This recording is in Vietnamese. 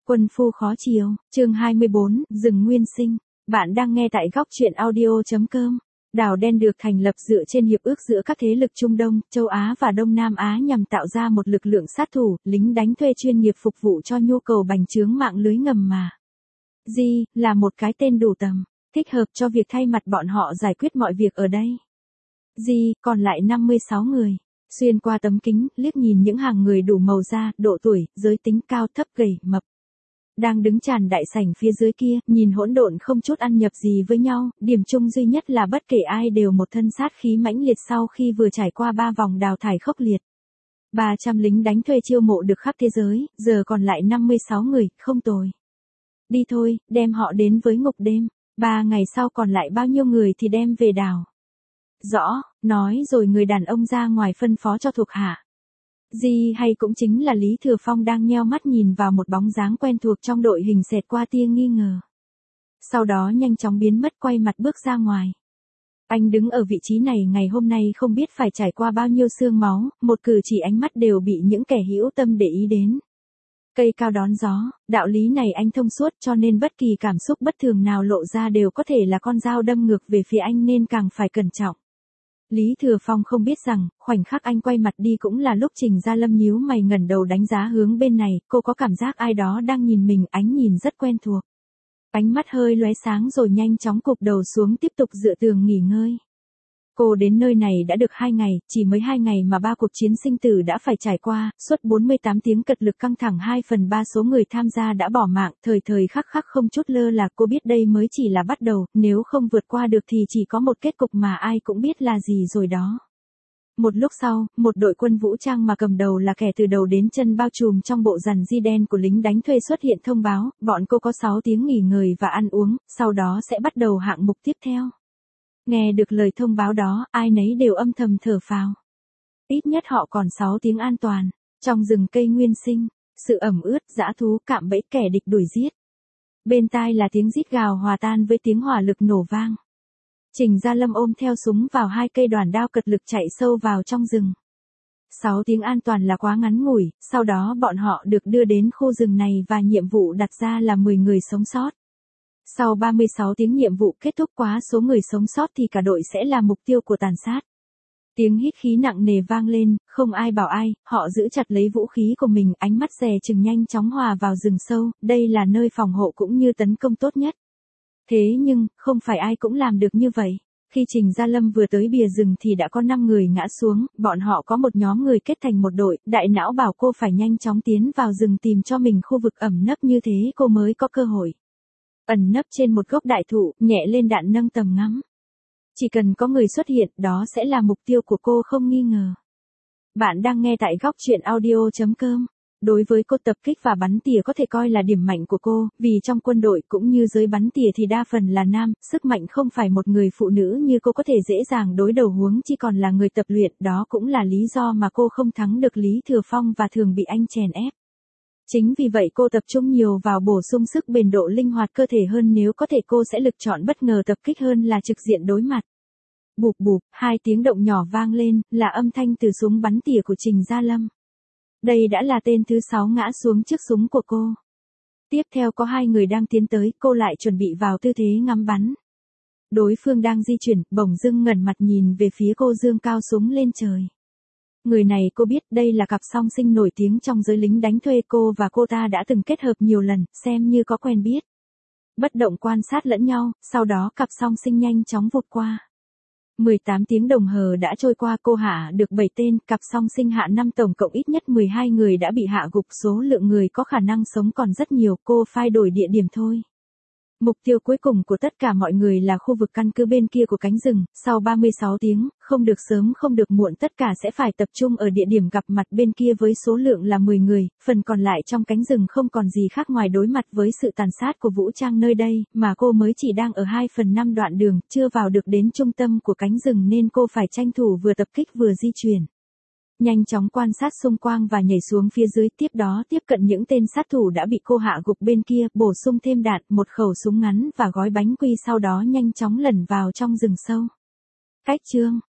Quân phu khó chiều, chương 24, rừng nguyên sinh. Bạn đang nghe tại góc truyện audio.com. Đảo đen được thành lập dựa trên hiệp ước giữa các thế lực Trung Đông, Châu Á và Đông Nam Á nhằm tạo ra một lực lượng sát thủ, lính đánh thuê chuyên nghiệp phục vụ cho nhu cầu bành trướng mạng lưới ngầm mà. G là một cái tên đủ tầm, thích hợp cho việc thay mặt bọn họ giải quyết mọi việc ở đây. G còn lại 56 người. Xuyên qua tấm kính, liếc nhìn những hàng người đủ màu da, độ tuổi, giới tính cao thấp gầy, mập. Đang đứng tràn đại sảnh phía dưới kia, nhìn hỗn độn không chút ăn nhập gì với nhau, điểm chung duy nhất là bất kể ai đều một thân sát khí mãnh liệt sau khi vừa trải qua 3 vòng đào thải khốc liệt. 300 lính đánh thuê chiêu mộ được khắp thế giới, giờ còn lại 56 người, không tồi. Đi thôi, đem họ đến với ngục đêm. 3 ngày sau còn lại bao nhiêu người thì đem về đảo. Rõ, nói rồi người đàn ông ra ngoài phân phó cho thuộc hạ. Hay cũng chính là Lý Thừa Phong đang nheo mắt nhìn vào một bóng dáng quen thuộc trong đội hình xẹt qua tia nghi ngờ. Sau đó nhanh chóng biến mất quay mặt bước ra ngoài. Anh đứng ở vị trí này ngày hôm nay không biết phải trải qua bao nhiêu xương máu, một cử chỉ ánh mắt đều bị những kẻ hữu tâm để ý đến. Cây cao đón gió, đạo lý này anh thông suốt cho nên bất kỳ cảm xúc bất thường nào lộ ra đều có thể là con dao đâm ngược về phía anh nên càng phải cẩn trọng. Lý Thừa Phong không biết rằng, khoảnh khắc anh quay mặt đi cũng là lúc Trình Gia Lâm nhíu mày ngẩng đầu đánh giá hướng bên này, cô có cảm giác ai đó đang nhìn mình, ánh nhìn rất quen thuộc. Ánh mắt hơi lóe sáng rồi nhanh chóng cụp đầu xuống tiếp tục dựa tường nghỉ ngơi. Cô đến nơi này đã được 2 ngày, chỉ mới 2 ngày mà 3 cuộc chiến sinh tử đã phải trải qua, suốt 48 tiếng cật lực căng thẳng 2/3 số người tham gia đã bỏ mạng, thời thời khắc khắc không chút lơ là, cô biết đây mới chỉ là bắt đầu, nếu không vượt qua được thì chỉ có một kết cục mà ai cũng biết là gì rồi đó. Một lúc sau, một đội quân vũ trang mà cầm đầu là kẻ từ đầu đến chân bao trùm trong bộ rằn di đen của lính đánh thuê xuất hiện thông báo, bọn cô có 6 tiếng nghỉ ngơi và ăn uống, sau đó sẽ bắt đầu hạng mục tiếp theo. Nghe được lời thông báo đó, ai nấy đều âm thầm thở phào. Ít nhất họ còn 6 tiếng an toàn. Trong rừng cây nguyên sinh, sự ẩm ướt, dã thú cạm bẫy kẻ địch đuổi giết. Bên tai là tiếng rít gào hòa tan với tiếng hỏa lực nổ vang. Trình Gia Lâm ôm theo súng vào 2 cây đoàn đao cật lực chạy sâu vào trong rừng. 6 tiếng an toàn là quá ngắn ngủi, sau đó bọn họ được đưa đến khu rừng này và nhiệm vụ đặt ra là 10 người sống sót. Sau 36 tiếng nhiệm vụ kết thúc quá số người sống sót thì cả đội sẽ là mục tiêu của tàn sát. Tiếng hít khí nặng nề vang lên, không ai bảo ai, họ giữ chặt lấy vũ khí của mình, ánh mắt dè chừng nhanh chóng hòa vào rừng sâu, đây là nơi phòng hộ cũng như tấn công tốt nhất. Thế nhưng, không phải ai cũng làm được như vậy. Khi Trình Gia Lâm vừa tới bìa rừng thì đã có 5 người ngã xuống, bọn họ có một nhóm người kết thành một đội, đại não bảo cô phải nhanh chóng tiến vào rừng tìm cho mình khu vực ẩn nấp như thế cô mới có cơ hội. Ẩn nấp trên một gốc đại thụ, nhẹ lên đạn nâng tầm ngắm. Chỉ cần có người xuất hiện, đó sẽ là mục tiêu của cô không nghi ngờ. Bạn đang nghe tại góc truyện audio.com. Đối với cô tập kích và bắn tỉa có thể coi là điểm mạnh của cô, vì trong quân đội cũng như giới bắn tỉa thì đa phần là nam, sức mạnh không phải một người phụ nữ như cô có thể dễ dàng đối đầu huống chi còn là người tập luyện, đó cũng là lý do mà cô không thắng được Lý Thừa Phong và thường bị anh chèn ép. Chính vì vậy cô tập trung nhiều vào bổ sung sức bền độ linh hoạt cơ thể hơn, nếu có thể cô sẽ lựa chọn bất ngờ tập kích hơn là trực diện đối mặt. Bụp bụp, 2 tiếng động nhỏ vang lên, là âm thanh từ súng bắn tỉa của Trình Gia Lâm. Đây đã là tên thứ 6 ngã xuống trước súng của cô. Tiếp theo có 2 người đang tiến tới, cô lại chuẩn bị vào tư thế ngắm bắn. Đối phương đang di chuyển, bỗng dưng ngẩng mặt nhìn về phía cô giương cao súng lên trời. Người này cô biết, đây là cặp song sinh nổi tiếng trong giới lính đánh thuê, cô và cô ta đã từng kết hợp nhiều lần, xem như có quen biết. Bất động quan sát lẫn nhau, sau đó cặp song sinh nhanh chóng vụt qua. 18 tiếng đồng hồ đã trôi qua, cô hạ được 7 tên, cặp song sinh hạ 5, tổng cộng ít nhất 12 người đã bị hạ gục, số lượng người có khả năng sống còn rất nhiều, cô phải đổi địa điểm thôi. Mục tiêu cuối cùng của tất cả mọi người là khu vực căn cứ bên kia của cánh rừng, sau 36 tiếng, không được sớm không được muộn tất cả sẽ phải tập trung ở địa điểm gặp mặt bên kia với số lượng là 10 người, phần còn lại trong cánh rừng không còn gì khác ngoài đối mặt với sự tàn sát của vũ trang nơi đây, mà cô mới chỉ đang ở 2/5 đoạn đường, chưa vào được đến trung tâm của cánh rừng nên cô phải tranh thủ vừa tập kích vừa di chuyển. Nhanh chóng quan sát xung quanh và nhảy xuống phía dưới, tiếp đó tiếp cận những tên sát thủ đã bị cô hạ gục bên kia, bổ sung thêm đạn, một khẩu súng ngắn và gói bánh quy, sau đó nhanh chóng lẩn vào trong rừng sâu. Cách chương